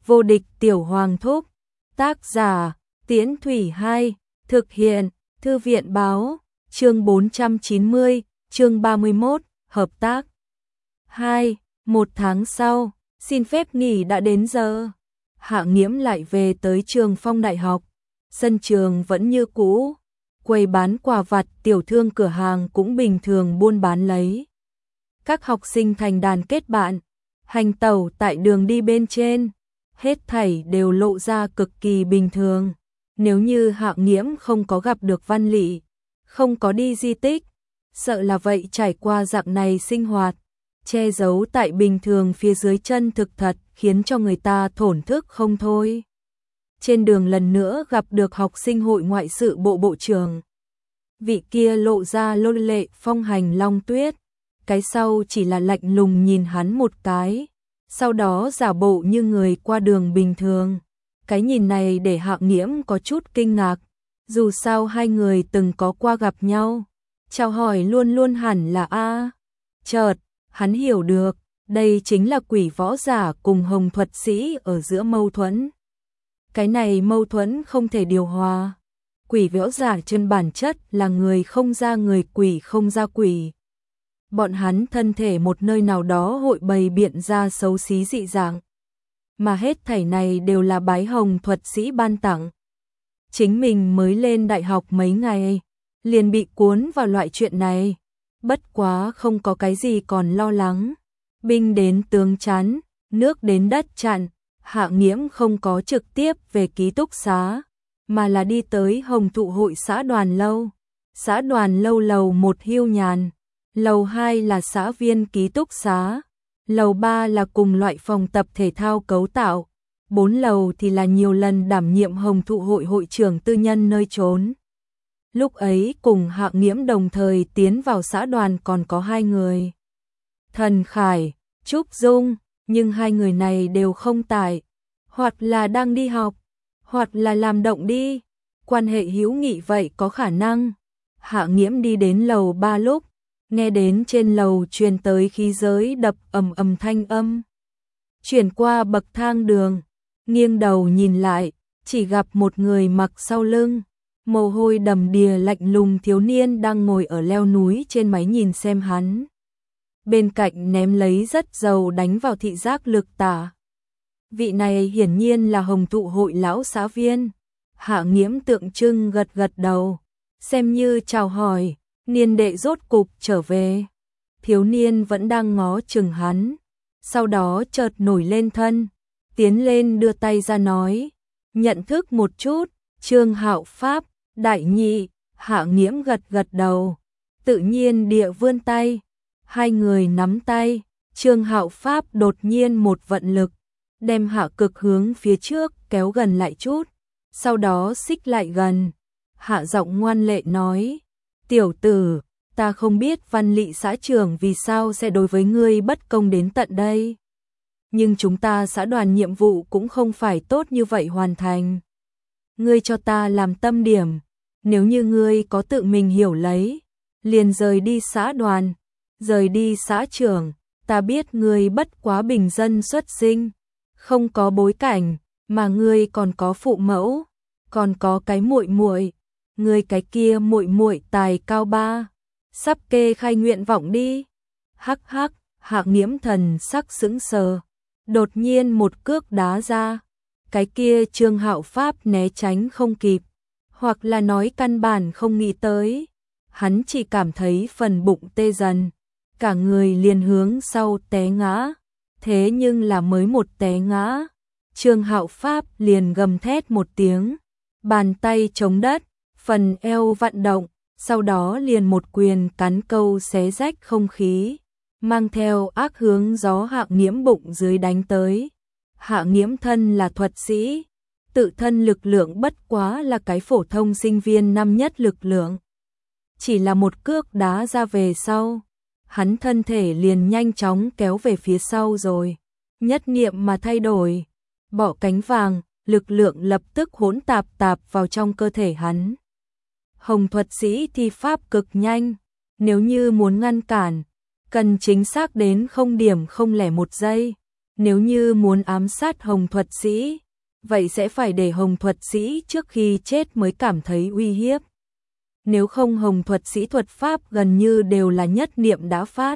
Vô địch tiểu hoàng thúc. Tác giả, Tiễn Thủy 2, thực hiện, Thư viện báo, chương 490, chương 31, hợp tác. 2. Một tháng sau, xin phép nghỉ đã đến giờ. Hạ Nghiễm lại về tới Trường Phong Đại học. Sân trường vẫn như cũ, quầy bán quà vặt, tiểu thương cửa hàng cũng bình thường buôn bán lấy. Các học sinh thành đàn kết bạn, hành tẩu tại đường đi bên trên, hết thảy đều lộ ra cực kỳ bình thường. Nếu như Hạ Nghiễm không có gặp được Văn Lị, không có đi di tích, sợ là vậy trải qua dạng này sinh hoạt, che giấu tại bình thường phía dưới chân thực thật, khiến cho người ta thổn thức không thôi. Trên đường lần nữa gặp được học sinh hội ngoại sự bộ bộ trưởng. Vị kia lộ ra lô lệ phong hành long tuyết, cái sau chỉ là lạnh lùng nhìn hắn một cái, sau đó giả bộ như người qua đường bình thường. Cái nhìn này để Hạ Nghiễm có chút kinh ngạc, dù sao hai người từng có qua gặp nhau, chào hỏi luôn luôn hẳn là a. Chợt, hắn hiểu được, đây chính là quỷ võ giả cùng hồng thuật sĩ ở giữa mâu thuẫn. Cái này mâu thuẫn không thể điều hòa. Quỷ võ giả trên bản chất là người không ra người, quỷ không ra quỷ. Bọn hắn thân thể một nơi nào đó hội bày biện ra xấu xí dị dạng, mà hết thảy này đều là bái hồng thuật sĩ ban tặng. Chính mình mới lên đại học mấy ngày, liền bị cuốn vào loại chuyện này. Bất quá không có cái gì còn lo lắng. Binh đến tướng chắn, nước đến đất chặn. Hạ Nghiễm không có trực tiếp về ký túc xá, mà là đi tới Hồng Thụ hội xã đoàn lâu. Xã đoàn lâu lầu 1 Hiêu Nhàn, lầu 2 là xã viên ký túc xá, lầu 3 là cùng loại phòng tập thể thao cấu tạo, 4 lầu thì là nhiều lần đảm nhiệm Hồng Thụ hội hội trưởng tư nhân nơi trốn. Lúc ấy cùng Hạ Nghiễm đồng thời tiến vào xã đoàn còn có hai người, Thần Khải, Trúc Dung, nhưng hai người này đều không tại, hoặc là đang đi học, hoặc là làm động đi. Quan hệ hữu nghị vậy có khả năng. Hạ Nghiễm đi đến lầu 3 lúc, nghe đến trên lầu truyền tới khí giới đập ầm ầm thanh âm. Chuyển qua bậc thang đường, nghiêng đầu nhìn lại, chỉ gặp một người mặc sau lưng, mồ hôi đầm đìa lạnh lùng thiếu niên đang ngồi ở leo núi trên máy nhìn xem hắn. Bên cạnh ném lấy rất dầu đánh vào thị giác lực tả. Vị này hiển nhiên là Hồng Thụ hội lão xã viên. Hạ Nghiễm tượng trưng gật gật đầu, xem như chào hỏi, niên đệ rốt cục trở về. Thiếu niên vẫn đang ngó chừng hắn, sau đó chợt nổi lên thân, tiến lên đưa tay ra nói, nhận thức một chút, Trương Hạo Pháp, đại nhị. Hạ Nghiễm gật gật đầu, tự nhiên địa vươn tay. Hai người nắm tay, Trương Hạo Pháp đột nhiên một vận lực, đem Hạ Cực hướng phía trước kéo gần lại chút, sau đó xích lại gần. Hạ giọng ngoan lệ nói, tiểu tử, ta không biết Văn Lị xã trưởng vì sao sẽ đối với ngươi bất công đến tận đây. Nhưng chúng ta xã đoàn nhiệm vụ cũng không phải tốt như vậy hoàn thành. Ngươi cho ta làm tâm điểm, nếu như ngươi có tự mình hiểu lấy, liền rời đi xã đoàn, rời đi xã trưởng. Ta biết ngươi bất quá bình dân xuất sinh, không có bối cảnh, mà ngươi còn có phụ mẫu, còn có cái muội muội, ngươi cái kia muội muội tài cao ba, sắp kê khai nguyện vọng đi. Hắc hắc. Hạ Nghiễm thần sắc sững sờ, đột nhiên một cước đá ra, cái kia Trương Hạo Pháp né tránh không kịp, hoặc là nói căn bản không nghĩ tới, hắn chỉ cảm thấy phần bụng tê dần, cả người liền hướng sau té ngã. Thế nhưng là mới một té ngã, Trương Hạo Pháp liền gầm thét một tiếng, bàn tay chống đất, phần eo vặn động, sau đó liền một quyền cắn câu xé rách không khí, mang theo ác hướng gió Hạ Nghiễm bụng dưới đánh tới. Hạ Nghiễm thân là thuật sĩ, tự thân lực lượng bất quá là cái phổ thông sinh viên năm nhất lực lượng. Chỉ là một cước đá ra về sau, hắn thân thể liền nhanh chóng kéo về phía sau rồi. Nhất niệm mà thay đổi, bỏ cánh vàng, lực lượng lập tức hỗn tạp vào trong cơ thể hắn. Hồng thuật sĩ thi pháp cực nhanh, nếu như muốn ngăn cản, cần chính xác đến 0,01 giây. Nếu như muốn ám sát Hồng thuật sĩ, vậy sẽ phải để Hồng thuật sĩ trước khi chết mới cảm thấy uy hiếp. Nếu không Hồng thuật sĩ thuật pháp gần như đều là nhất niệm đã phát.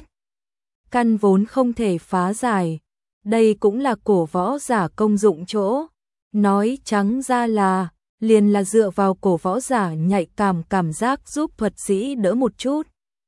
Căn vốn không thể phá giải. Đây cũng là cổ võ giả công dụng chỗ. Nói trắng ra là, liền là dựa vào cổ võ giả nhạy cảm giác giúp thuật sĩ đỡ một chút.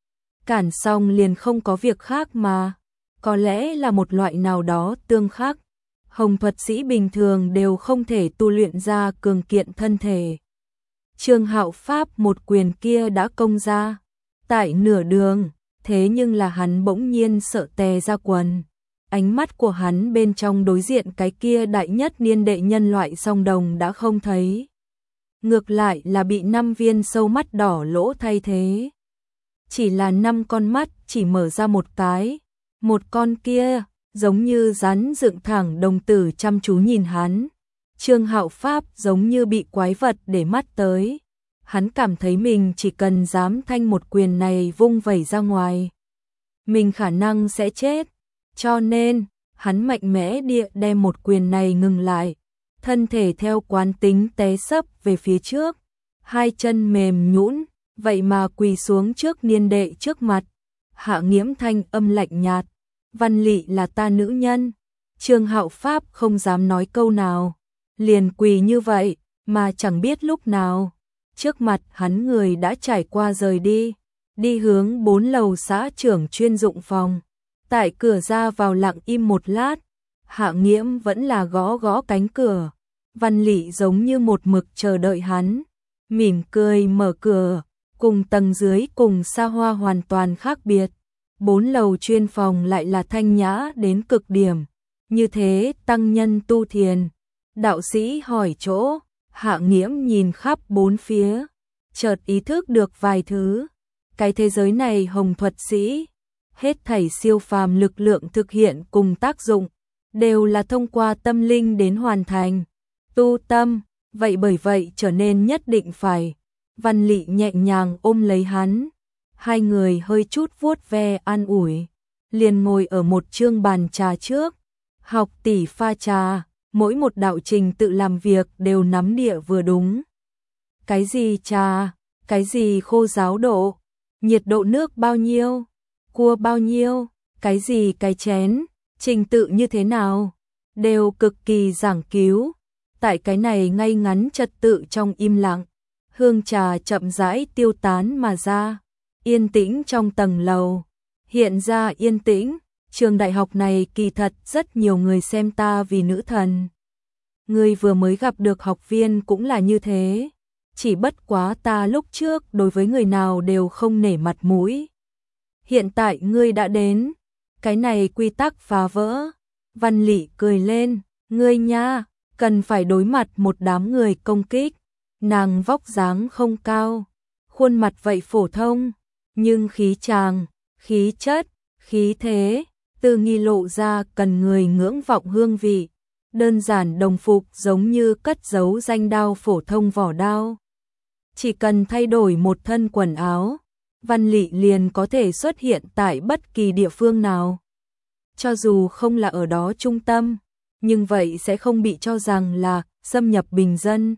Cản xong liền không có việc khác mà. Có lẽ là một loại nào đó tương khắc. Hồng thuật sĩ bình thường đều không thể tu luyện ra cường kiện thân thể. Trương Hạo Pháp một quyền kia đã công ra. Tại nửa đường, thế nhưng là hắn bỗng nhiên sợ tè ra quần. Ánh mắt của hắn bên trong đối diện cái kia đại nhất niên đệ nhân loại song đồng đã không thấy. Ngược lại là bị 5 viên sâu mắt đỏ lỗ thay thế. Chỉ là 5 con mắt chỉ mở ra một cái. Một con kia, giống như rắn dựng thẳng đồng tử chăm chú nhìn hắn. Trương Hạo Pháp giống như bị quái vật để mắt tới. Hắn cảm thấy mình chỉ cần dám thanh một quyền này vung vẩy ra ngoài, mình khả năng sẽ chết. Cho nên, hắn mạnh mẽ địa đem một quyền này ngừng lại. Thân thể theo quán tính té sấp về phía trước. Hai chân mềm nhũn, vậy mà quỳ xuống trước niên đệ trước mặt. Hạ Nghiễm thanh âm lạnh nhạt. Văn Lị là ta nữ nhân. Trương Hạo Pháp không dám nói câu nào. Liền quỳ như vậy, mà chẳng biết lúc nào. Trước mặt hắn người đã trải qua rời đi. Đi hướng 4 lầu xã trưởng chuyên dụng phòng. Tại cửa ra vào lặng im một lát. Hạ Nghiễm vẫn là gõ gõ cánh cửa. Văn Lị giống như một mực chờ đợi hắn. Mỉm cười mở cửa. Cùng tầng dưới cùng xa hoa hoàn toàn khác biệt. 4 lầu chuyên phòng lại là thanh nhã đến cực điểm. Như thế tăng nhân tu thiền. Đạo sĩ hỏi chỗ. Hạ Nghiễm nhìn khắp 4 phía. Chợt ý thức được vài thứ. Cái thế giới này Hồng thuật sĩ. Hết thảy siêu phàm lực lượng thực hiện cùng tác dụng. Đều là thông qua tâm linh đến hoàn thành. Tu tâm. Vậy bởi vậy trở nên nhất định phải. Văn Lị nhẹ nhàng ôm lấy hắn. Hai người hơi chút vuốt ve an ủi. Liền ngồi ở một chương bàn trà trước. Học tỷ pha trà. Mỗi một đạo trình tự làm việc đều nắm địa vừa đúng. Cái gì trà, cái gì khô ráo độ, nhiệt độ nước bao nhiêu, cua bao nhiêu, cái gì cái chén, trình tự như thế nào, đều cực kỳ giảng cứu. Tại cái này ngay ngắn trật tự trong im lặng, hương trà chậm rãi tiêu tán mà ra, yên tĩnh trong tầng lầu. Hiện ra yên tĩnh. Trường đại học này kỳ thật rất nhiều người xem ta vì nữ thần. Ngươi vừa mới gặp được học viên cũng là như thế. Chỉ bất quá ta lúc trước đối với người nào đều không nể mặt mũi. Hiện tại ngươi đã đến. Cái này quy tắc phá vỡ. Văn Lị cười lên. Ngươi nha, cần phải đối mặt một đám người công kích. Nàng vóc dáng không cao. Khuôn mặt vậy phổ thông. Nhưng khí chàng, khí chất, khí thế. Từ nghi lộ ra cần người ngưỡng vọng hương vị. Đơn giản đồng phục giống như cất giấu danh đao phổ thông vỏ đao. Chỉ cần thay đổi một thân quần áo, Văn Lị liền có thể xuất hiện tại bất kỳ địa phương nào. Cho dù không là ở đó trung tâm, nhưng vậy sẽ không bị cho rằng là xâm nhập bình dân.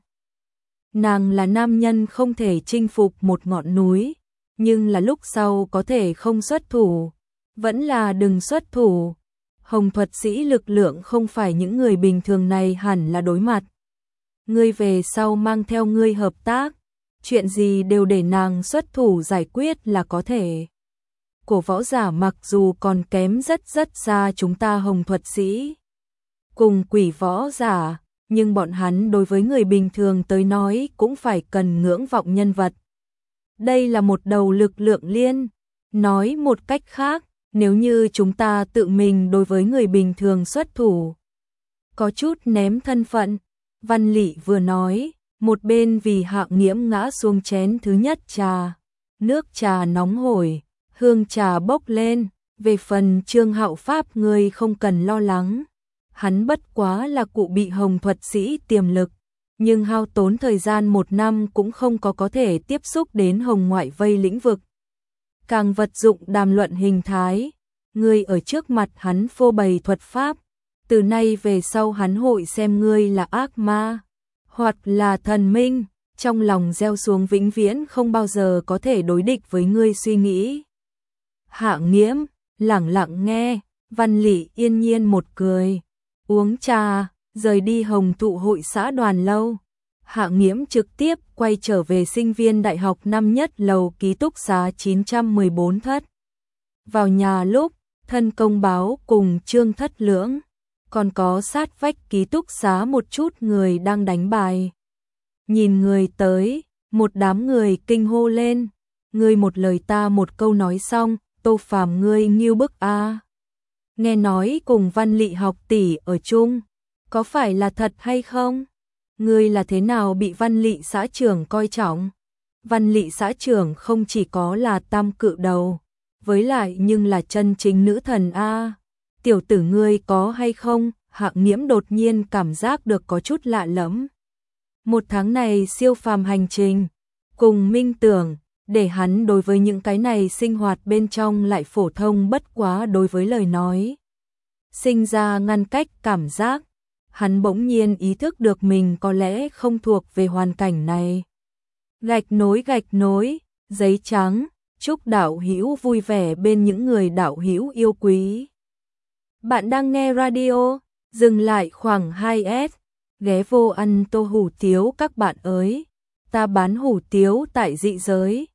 Nàng là nam nhân không thể chinh phục một ngọn núi, nhưng là lúc sau có thể không xuất thủ. Vẫn là đừng xuất thủ. Hồng thuật sĩ lực lượng không phải những người bình thường này hẳn là đối mặt. Ngươi về sau mang theo ngươi hợp tác. Chuyện gì đều để nàng xuất thủ giải quyết là có thể. Cổ võ giả mặc dù còn kém rất xa chúng ta Hồng thuật sĩ. Cùng quỷ võ giả, nhưng bọn hắn đối với người bình thường tới nói cũng phải cần ngưỡng vọng nhân vật. Đây là một đầu lực lượng liên. Nói một cách khác, nếu như chúng ta tự mình đối với người bình thường xuất thủ, có chút ném thân phận. Văn Lị vừa nói, một bên vì Hạ Nghiễm ngã xuống chén thứ nhất trà. Nước trà nóng hổi, hương trà bốc lên. Về phần Trương Hạo Pháp ngươi không cần lo lắng. Hắn bất quá là cụ bị Hồng thuật sĩ tiềm lực. Nhưng hao tốn thời gian 1 năm cũng không có thể tiếp xúc đến Hồng ngoại vây lĩnh vực. Càng vật dụng đàm luận hình thái, người ở trước mặt hắn phô bày thuật pháp, Từ nay về sau hắn hội xem ngươi là ác ma, hoặc là thần minh, trong lòng gieo xuống vĩnh viễn không bao giờ có thể đối địch với ngươi suy nghĩ. Hạ Nghiễm lẳng lặng nghe, Văn Lị yên nhiên một cười, uống trà, rời đi Hồng Thụ hội xã Đoàn lâu. Hạ Nghiễm trực tiếp quay trở về sinh viên đại học năm nhất lầu ký túc xá 914 thất. Vào nhà lúc, thân công báo cùng Trương Thất Lưỡng, còn có sát vách ký túc xá một chút người đang đánh bài. Nhìn người tới, một đám người kinh hô lên, ngươi một lời ta một câu nói xong, Tô Phàm ngươi nghiêu bức a. Nghe nói cùng Văn Lị học tỷ ở chung, có phải là thật hay không? Ngươi là thế nào bị Văn Lị xã trưởng coi trọng? Văn Lị xã trưởng không chỉ có là tam cự đầu, với lại nhưng là chân chính nữ thần a. Tiểu tử ngươi có hay không? Hạ Nghiễm đột nhiên cảm giác được có chút lạ lẫm. Một tháng này siêu phàm hành trình, cùng minh tưởng, để hắn đối với những cái này sinh hoạt bên trong lại phổ thông bất quá đối với lời nói. Sinh ra ngăn cách cảm giác, hắn bỗng nhiên ý thức được mình có lẽ không thuộc về hoàn cảnh này. Gạch nối, giấy trắng, chúc đạo hữu vui vẻ bên những người đạo hữu yêu quý. Bạn đang nghe radio, dừng lại khoảng 2S, ghé vô ăn tô hủ tiếu các bạn ơi. Ta bán hủ tiếu tại dị giới,